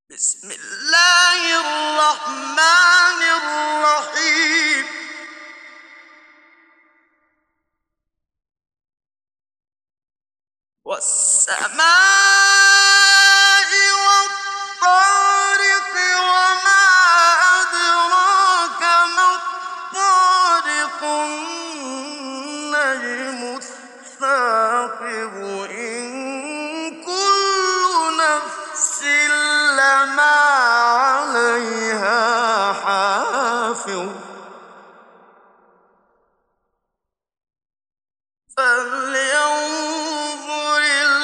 بسم الله الرحمن الرحيم. والسماء والطارق وما أدراك ما الطارق النجم الثاقب إن كل نفس لما عليها حافظ فلينظر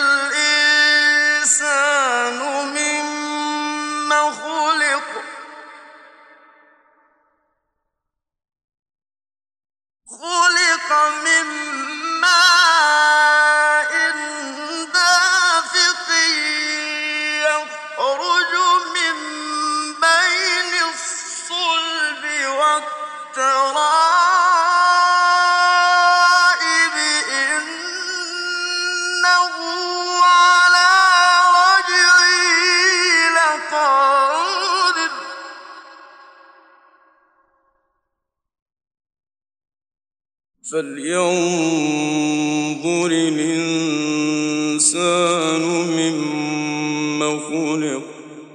الإنسان مما خلق من ماء دافق يخرج من بين الصلب والترائب إنه على رجعه لقادر فلينظر الإنسان مما خلق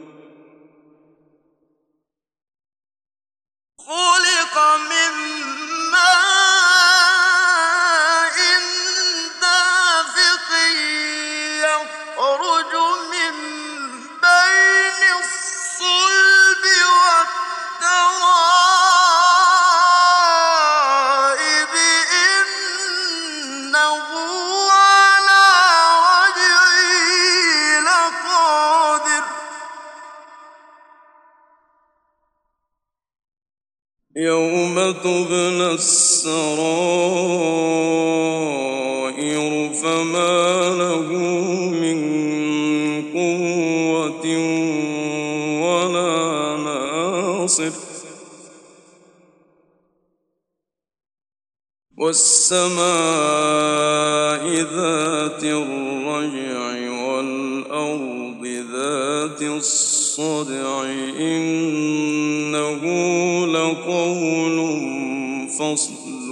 من ماء دافق يخرج من بين الصلب والترائب إنه على رجعه لقادر يوم تبلى السرائر فما له من قوة ولا ناصر والسماء ذات الرجع والأرض ذات الصدع إنه لقول فصل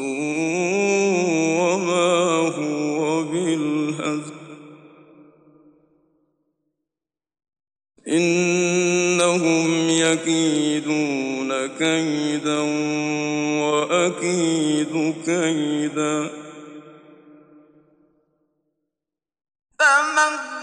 وما هو بالهزل إنهم يكيدون كيدا وأكيد كيدا فمن